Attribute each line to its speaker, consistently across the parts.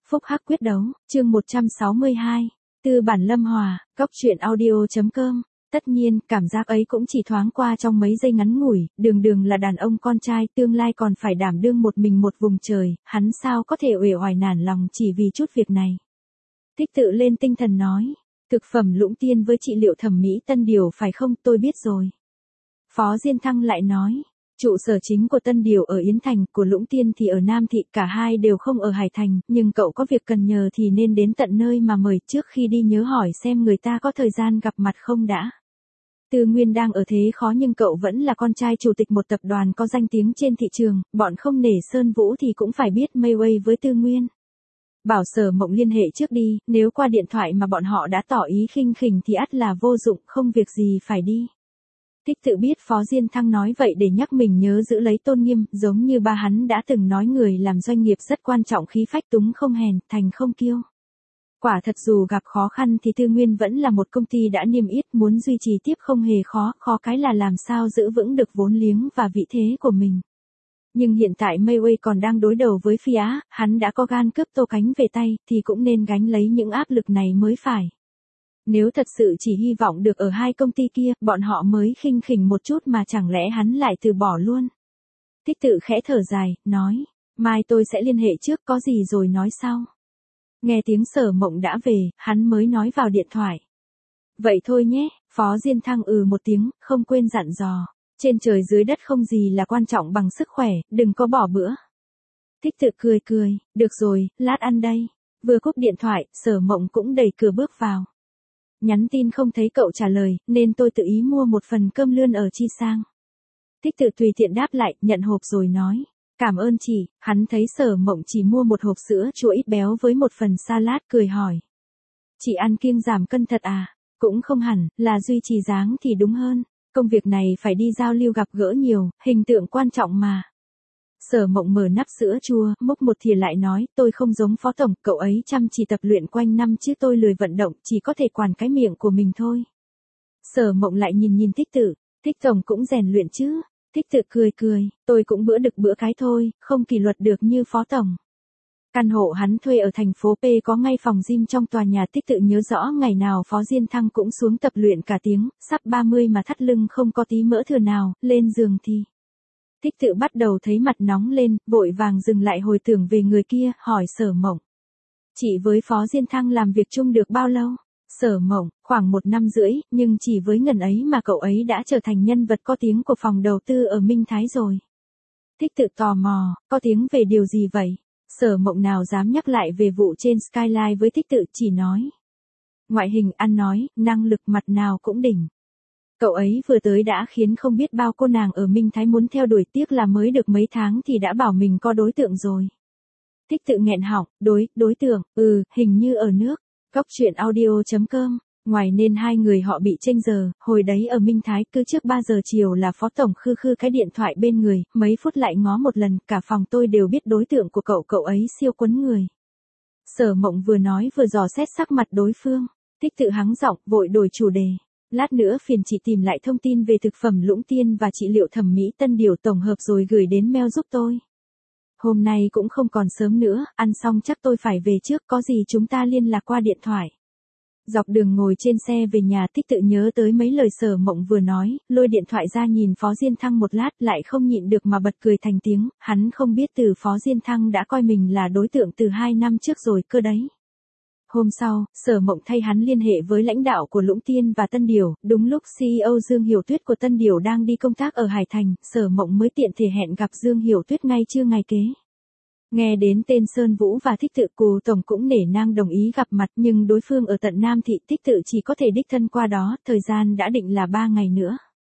Speaker 1: Phúc hắc quyết đấu, chương 162. Tư bản Lâm Hòa, Cóc truyện audio.com. Tất nhiên, cảm giác ấy cũng chỉ thoáng qua trong mấy giây ngắn ngủi, đường là đàn ông con trai tương lai còn phải đảm đương một mình một vùng trời, hắn sao có thể uể oải nản lòng chỉ vì chút việc này. Tích tự lên tinh thần nói, thực phẩm Lũng Tiên với trị liệu thẩm mỹ Tân Điều phải không, tôi biết rồi. Phó Diên Thăng lại nói, trụ sở chính của Tân Điều ở Yến Thành, của Lũng Tiên thì ở Nam Thị, cả hai đều không ở Hải Thành, nhưng cậu có việc cần nhờ thì nên đến tận nơi mà mời, trước khi đi nhớ hỏi xem người ta có thời gian gặp mặt không đã. Tư Nguyên đang ở thế khó nhưng cậu vẫn là con trai chủ tịch một tập đoàn có danh tiếng trên thị trường, bọn không nể Sơn Vũ thì cũng phải biết Mayway với Tư Nguyên. Bảo Sở Mộng liên hệ trước đi, nếu qua điện thoại mà bọn họ đã tỏ ý khinh khỉnh thì ắt là vô dụng, không việc gì phải đi. Tích tự biết Phó Diên Thăng nói vậy để nhắc mình nhớ giữ lấy tôn nghiêm, giống như ba hắn đã từng nói người làm doanh nghiệp rất quan trọng khí phách túng không hèn, thành không kiêu. Quả thật dù gặp khó khăn thì Tư Nguyên vẫn là một công ty đã niêm yết, muốn duy trì tiếp không hề khó cái là làm sao giữ vững được vốn liếng và vị thế của mình. Nhưng hiện tại Mayway còn đang đối đầu với Phi Á, hắn đã có gan cướp Tô Cánh về tay, thì cũng nên gánh lấy những áp lực này mới phải. Nếu thật sự chỉ hy vọng được ở hai công ty kia, bọn họ mới khinh khỉnh một chút mà chẳng lẽ hắn lại từ bỏ luôn. Tích tự khẽ thở dài, nói, mai tôi sẽ liên hệ trước, có gì rồi nói sau. Nghe tiếng Sở Mộng đã về, hắn mới nói vào điện thoại. Vậy thôi nhé, Phó Diên Thăng một tiếng, không quên dặn dò. Trên trời dưới đất không gì là quan trọng bằng sức khỏe, đừng có bỏ bữa. Tích tự cười, được rồi, lát ăn đây. Vừa cúp điện thoại, Sở Mộng cũng đẩy cửa bước vào. Nhắn tin không thấy cậu trả lời, nên tôi tự ý mua một phần cơm lươn ở Chi Sang. Tích tự tùy tiện đáp lại, nhận hộp rồi nói. Cảm ơn chị, hắn thấy Sở Mộng chỉ mua một hộp sữa chua ít béo với một phần salad, cười hỏi. Chị ăn kiêng giảm cân thật à? Cũng không hẳn, là duy trì dáng thì đúng hơn. Công việc này phải đi giao lưu gặp gỡ nhiều, hình tượng quan trọng mà. Sở Mộng mở nắp sữa chua, múc một thìa lại nói, tôi không giống Phó Tổng, cậu ấy chăm chỉ tập luyện quanh năm chứ tôi lười vận động, chỉ có thể quản cái miệng của mình thôi. Sở Mộng lại nhìn Tích tự, Tích Tổng cũng rèn luyện chứ. Tích tự cười, tôi cũng bữa đực bữa cái thôi, không kỷ luật được như Phó Tổng. Căn hộ hắn thuê ở thành phố P có ngay phòng gym trong tòa nhà. Tích tự nhớ rõ ngày nào Phó Diên Thăng cũng xuống tập luyện cả tiếng, sắp 30 mà thắt lưng không có tí mỡ thừa nào, lên giường thì. Tích tự bắt đầu thấy mặt nóng lên, vội vàng dừng lại hồi tưởng về người kia, hỏi Sở Mộng. Chị với Phó Diên Thăng làm việc chung được bao lâu? Sở Mộng, khoảng 1 năm rưỡi, nhưng chỉ với ngần ấy mà cậu ấy đã trở thành nhân vật có tiếng của phòng đầu tư ở Minh Thái rồi. Tích tự tò mò, có tiếng về điều gì vậy? Sở Mộng nào dám nhắc lại về vụ trên Skyline với Tích tự, chỉ nói. Ngoại hình, ăn nói, năng lực mặt nào cũng đỉnh. Cậu ấy vừa tới đã khiến không biết bao cô nàng ở Minh Thái muốn theo đuổi, tiếc là mới được mấy tháng thì đã bảo mình có đối tượng rồi. Tích tự nghẹn họng, đối tượng, hình như ở nước. Cóc truyện audio.com. Ngoài nên hai người họ bị chênh giờ, hồi đấy ở Minh Thái cứ trước 3 giờ chiều là Phó Tổng khư cái điện thoại bên người, mấy phút lại ngó một lần, cả phòng tôi đều biết đối tượng của cậu ấy siêu quấn người. Sở Mộng vừa nói vừa dò xét sắc mặt đối phương. Tích tự hắng giọng, vội đổi chủ đề. Lát nữa phiền chị tìm lại thông tin về thực phẩm Lũng Tiên và trị liệu thẩm mỹ Tân Điều tổng hợp rồi gửi đến mail giúp tôi. Hôm nay cũng không còn sớm nữa, ăn xong chắc tôi phải về trước, có gì chúng ta liên lạc qua điện thoại. Dọc đường ngồi trên xe về nhà, Tích tự nhớ tới mấy lời Sở Mộng vừa nói, lôi điện thoại ra nhìn Phó Diên Thăng một lát, lại không nhịn được mà bật cười thành tiếng, hắn không biết từ Phó Diên Thăng đã coi mình là đối tượng từ 2 năm trước rồi cơ đấy. Hôm sau, Sở Mộng thay hắn liên hệ với lãnh đạo của Lũng Tiên và Tân Điều, đúng lúc CEO Dương Hiểu Tuyết của Tân Điều đang đi công tác ở Hải Thành, Sở Mộng mới tiện thể hẹn gặp Dương Hiểu Tuyết ngay trưa ngày kế. Nghe đến tên Sơn Vũ và Tích tự, Cù Tổng cũng nể nang đồng ý gặp mặt, nhưng đối phương ở tận Nam Thị, Tích tự chỉ có thể đích thân qua đó, thời gian đã định là 3 ngày nữa.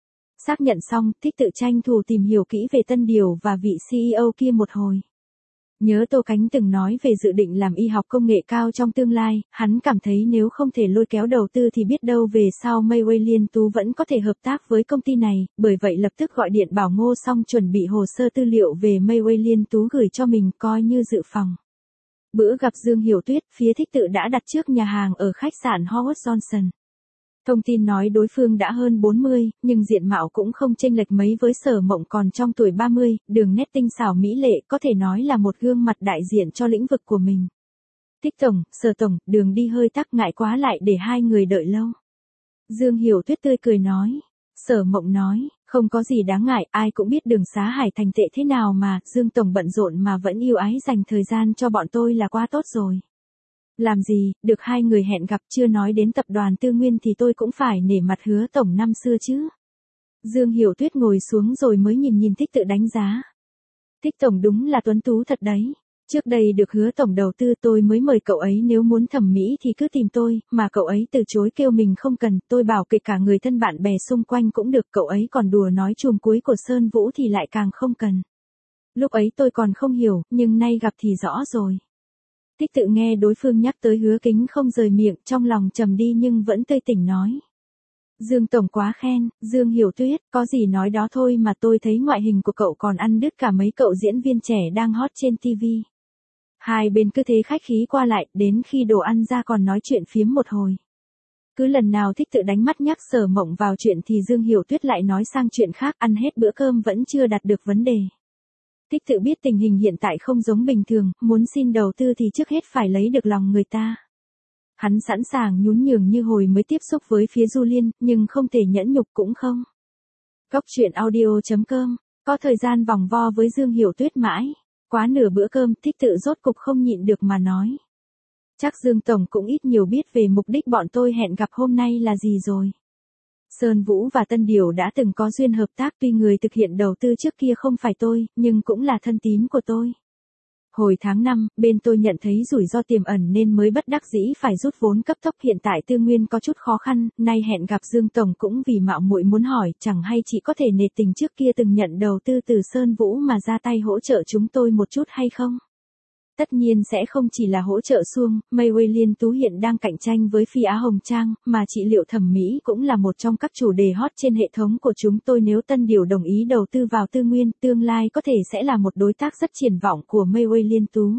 Speaker 1: Xác nhận xong, Tích tự tranh thủ tìm hiểu kỹ về Tân Điều và vị CEO kia một hồi. Nhớ Tô Cánh từng nói về dự định làm y học công nghệ cao trong tương lai, hắn cảm thấy nếu không thể lôi kéo đầu tư thì biết đâu về sau Mayway Liên Tú vẫn có thể hợp tác với công ty này, bởi vậy lập tức gọi điện bảo Ngô xong chuẩn bị hồ sơ tư liệu về Mayway Liên Tú gửi cho mình coi như dự phòng. Bữa gặp Dương Hiểu Tuyết, phía Tích tự đã đặt trước nhà hàng ở khách sạn Howard Johnson. Thông tin nói đối phương đã hơn 40, nhưng diện mạo cũng không chênh lệch mấy với Sở Mộng còn trong tuổi 30, đường nét tinh xảo mỹ lệ có thể nói là một gương mặt đại diện cho lĩnh vực của mình. Thích tổng, Sở tổng, đường đi hơi tắc ngại quá lại để hai người đợi lâu. Dương Hiểu Tuyết tươi cười nói. Sở Mộng nói, không có gì đáng ngại, ai cũng biết đường xá Hải Thành tệ thế nào mà, Dương tổng bận rộn mà vẫn yêu ái dành thời gian cho bọn tôi là quá tốt rồi. Làm gì, được hai người hẹn gặp, chưa nói đến tập đoàn Tư Nguyên thì tôi cũng phải nể mặt Hứa tổng năm xưa chứ. Dương Hiểu Tuyết ngồi xuống rồi mới nhìn Thích Tự đánh giá. Thích tổng đúng là tuấn tú thật đấy. Trước đây được Hứa tổng đầu tư, tôi mới mời cậu ấy, nếu muốn thẩm mỹ thì cứ tìm tôi, mà cậu ấy từ chối kêu mình không cần, tôi bảo kể cả người thân bạn bè xung quanh cũng được, cậu ấy còn đùa nói chùm cuối của Sơn Vũ thì lại càng không cần. Lúc ấy tôi còn không hiểu, nhưng nay gặp thì rõ rồi. Thích Tự nghe đối phương nhắc tới Hứa Kính không rời miệng, trong lòng trầm đi nhưng vẫn tươi tỉnh nói. Dương tổng quá khen, Dương Hiểu Tuyết, có gì nói đó thôi mà, tôi thấy ngoại hình của cậu còn ăn đứt cả mấy cậu diễn viên trẻ đang hot trên TV. Hai bên cứ thế khách khí qua lại, đến khi đồ ăn ra còn nói chuyện phiếm một hồi. Cứ lần nào Thích Tự đánh mắt nhắc Sở Mộng vào chuyện thì Dương Hiểu Tuyết lại nói sang chuyện khác, ăn hết bữa cơm vẫn chưa đặt được vấn đề. Thích Tự biết tình hình hiện tại không giống bình thường, muốn xin đầu tư thì trước hết phải lấy được lòng người ta. Hắn sẵn sàng nhún nhường như hồi mới tiếp xúc với phía Du Liên, nhưng không thể nhẫn nhục cũng không. Cốc truyện audio.com, có thời gian vòng vo với Dương Hiểu Tuyết mãi. Quá nửa bữa cơm, Thích Tự rốt cục không nhịn được mà nói. Chắc Dương tổng cũng ít nhiều biết về mục đích bọn tôi hẹn gặp hôm nay là gì rồi. Sơn Vũ và Tân Điểu đã từng có duyên hợp tác, tuy người thực hiện đầu tư trước kia không phải tôi, nhưng cũng là thân tín của tôi. Hồi tháng 5, bên tôi nhận thấy rủi ro tiềm ẩn nên mới bất đắc dĩ phải rút vốn cấp tốc, hiện tại Tư Nguyên có chút khó khăn, nay hẹn gặp Dương tổng cũng vì mạo muội muốn hỏi, chẳng hay chị có thể nể tình trước kia từng nhận đầu tư từ Sơn Vũ mà ra tay hỗ trợ chúng tôi một chút hay không? Tất nhiên sẽ không chỉ là hỗ trợ suông, Mây Uy Liên Tú hiện đang cạnh tranh với Phi Á Hồng Trang, mà trị liệu thẩm mỹ cũng là một trong các chủ đề hot trên hệ thống của chúng tôi. Nếu Tân Điểu đồng ý đầu tư vào Tư Nguyên, tương lai có thể sẽ là một đối tác rất triển vọng của Mây Uy Liên Tú.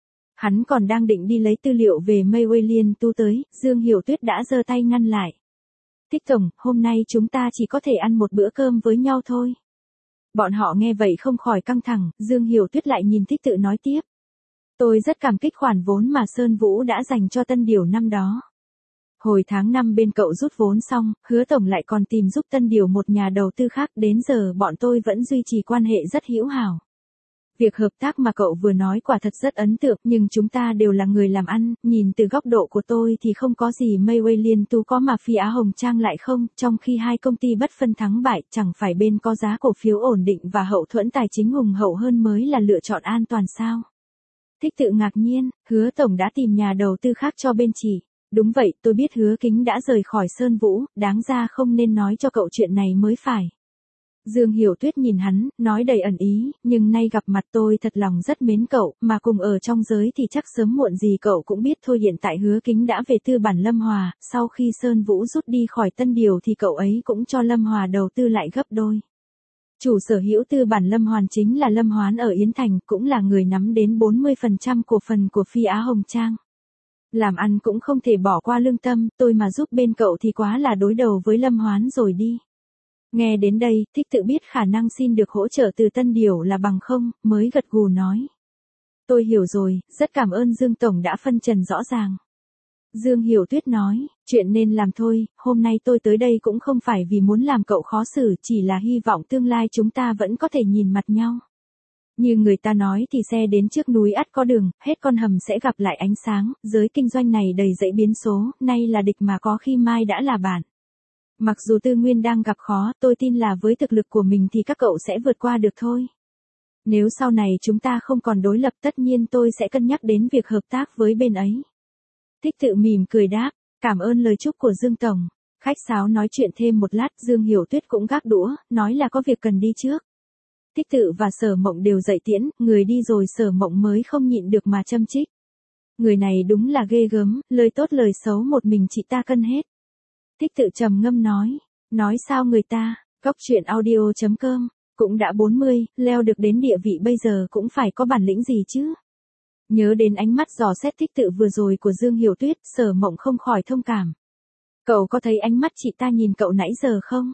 Speaker 1: Hắn còn đang định đi lấy tư liệu về Mây Uy Liên Tú tới, Dương Hiểu Tuyết đã giơ tay ngăn lại. Thích tổng, hôm nay chúng ta chỉ có thể ăn một bữa cơm với nhau thôi. Bọn họ nghe vậy không khỏi căng thẳng, Dương Hiểu Tuyết lại nhìn Thích Tự nói tiếp. Tôi rất cảm kích khoản vốn mà Sơn Vũ đã dành cho Tân Điểu năm đó. Hồi tháng 5 bên cậu rút vốn xong, Hứa tổng lại còn tìm giúp Tân Điểu một nhà đầu tư khác, đến giờ bọn tôi vẫn duy trì quan hệ rất hữu hảo. Việc hợp tác mà cậu vừa nói quả thật rất ấn tượng, nhưng chúng ta đều là người làm ăn, nhìn từ góc độ của tôi thì không có gì Mây Uy Liên Tú có mà Phi Á Hồng Trang lại không, trong khi hai công ty bất phân thắng bại, chẳng phải bên có giá cổ phiếu ổn định và hậu thuẫn tài chính hùng hậu hơn mới là lựa chọn an toàn sao? Thích Tự ngạc nhiên, Hứa tổng đã tìm nhà đầu tư khác cho bên chị. Đúng vậy, tôi biết Hứa Kính đã rời khỏi Sơn Vũ, đáng ra không nên nói cho cậu chuyện này mới phải. Dương Hiểu Tuyết nhìn hắn, nói đầy ẩn ý, nhưng nay gặp mặt tôi thật lòng rất mến cậu, mà cùng ở trong giới thì chắc sớm muộn gì cậu cũng biết thôi. Hiện tại Hứa Kính đã về tư bản Lâm Hòa, sau khi Sơn Vũ rút đi khỏi Tân Điểu thì cậu ấy cũng cho Lâm Hòa đầu tư lại gấp đôi. Chủ sở hữu tư bản Lâm Hoàn chính là Lâm Hoán ở Yến Thành, cũng là người nắm đến 40% cổ phần của Phi Á Hồng Trang. Làm ăn cũng không thể bỏ qua lương tâm, tôi mà giúp bên cậu thì quá là đối đầu với Lâm Hoán rồi đi. Nghe đến đây, Thích Tự biết khả năng xin được hỗ trợ từ Tân Điểu là bằng không, mới gật gù nói. Tôi hiểu rồi, rất cảm ơn Dương tổng đã phân trần rõ ràng. Dương Hiểu Tuyết nói, chuyện nên làm thôi, hôm nay tôi tới đây cũng không phải vì muốn làm cậu khó xử, chỉ là hy vọng tương lai chúng ta vẫn có thể nhìn mặt nhau. Như người ta nói thì xe đến trước núi ắt có đường, hết con hầm sẽ gặp lại ánh sáng, giới kinh doanh này đầy dẫy biến số, nay là địch mà có khi mai đã là bạn. Mặc dù Tư Nguyên đang gặp khó, tôi tin là với thực lực của mình thì các cậu sẽ vượt qua được thôi. Nếu sau này chúng ta không còn đối lập, tất nhiên tôi sẽ cân nhắc đến việc hợp tác với bên ấy. Thích Tự mỉm cười đáp, cảm ơn lời chúc của Dương tổng. Khách sáo nói chuyện thêm một lát, Dương Hiểu Tuyết cũng gác đũa, nói là có việc cần đi trước. Thích Tự và Sở Mộng đều dậy tiễn, người đi rồi Sở Mộng mới không nhịn được mà châm chích. Người này đúng là ghê gớm, lời tốt lời xấu một mình chị ta cân hết. Thích Tự trầm ngâm nói sao người ta, cốc truyện audio.com, cũng đã 40, leo được đến địa vị bây giờ cũng phải có bản lĩnh gì chứ. Nhớ đến ánh mắt dò xét Thích Tự vừa rồi của Dương Hiểu Tuyết, Sở Mộng không khỏi thông cảm. Cậu có thấy ánh mắt chị ta nhìn cậu nãy giờ không?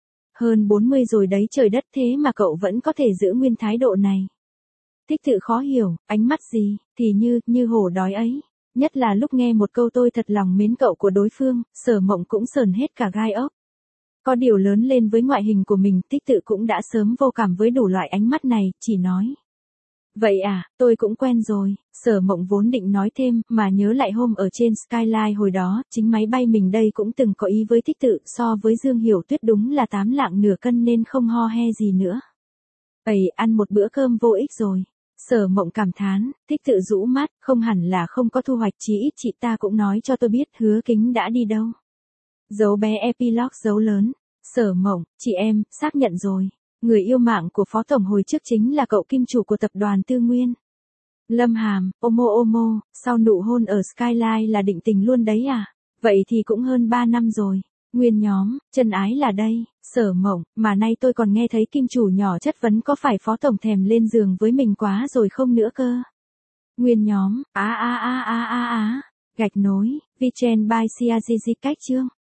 Speaker 1: Hơn 40 rồi đấy trời đất, thế mà cậu vẫn có thể giữ nguyên thái độ này. Thích Tự khó hiểu, ánh mắt gì, thì như hổ đói ấy. Nhất là lúc nghe một câu tôi thật lòng mến cậu của đối phương, Sở Mộng cũng sờn hết cả gai ốc. Có điều lớn lên với ngoại hình của mình, Tích Tự cũng đã sớm vô cảm với đủ loại ánh mắt này, chỉ nói. Vậy à, tôi cũng quen rồi, Sở Mộng vốn định nói thêm, mà nhớ lại hôm ở trên Skyline hồi đó, chính máy bay mình đây cũng từng có ý với Tích Tự, so với Dương Hiểu Tuyết đúng là 8 lạng nửa cân nên không ho he gì nữa. Ăn một bữa cơm vô ích rồi. Sở Mộng cảm thán, Tích Tự rũ mắt, không hẳn là không có thu hoạch, chí ít chị ta cũng nói cho tôi biết Hứa Kính đã đi đâu. Dấu bé epilogue dấu lớn. Sở Mộng, chị em, xác nhận rồi. Người yêu mạng của Phó Tổng hồi trước chính là cậu kim chủ của tập đoàn Tư Nguyên. Lâm Hàm, omo, sau nụ hôn ở Skyline là định tình luôn đấy à? Vậy thì cũng hơn 3 năm rồi. Nguyên nhóm, chân ái là đây, Sở Mộng, mà nay tôi còn nghe thấy kim chủ nhỏ chất vấn có phải Phó Tổng thèm lên giường với mình quá rồi không nữa cơ. Nguyên nhóm, gạch nối, VTrend by CAGG cách chương.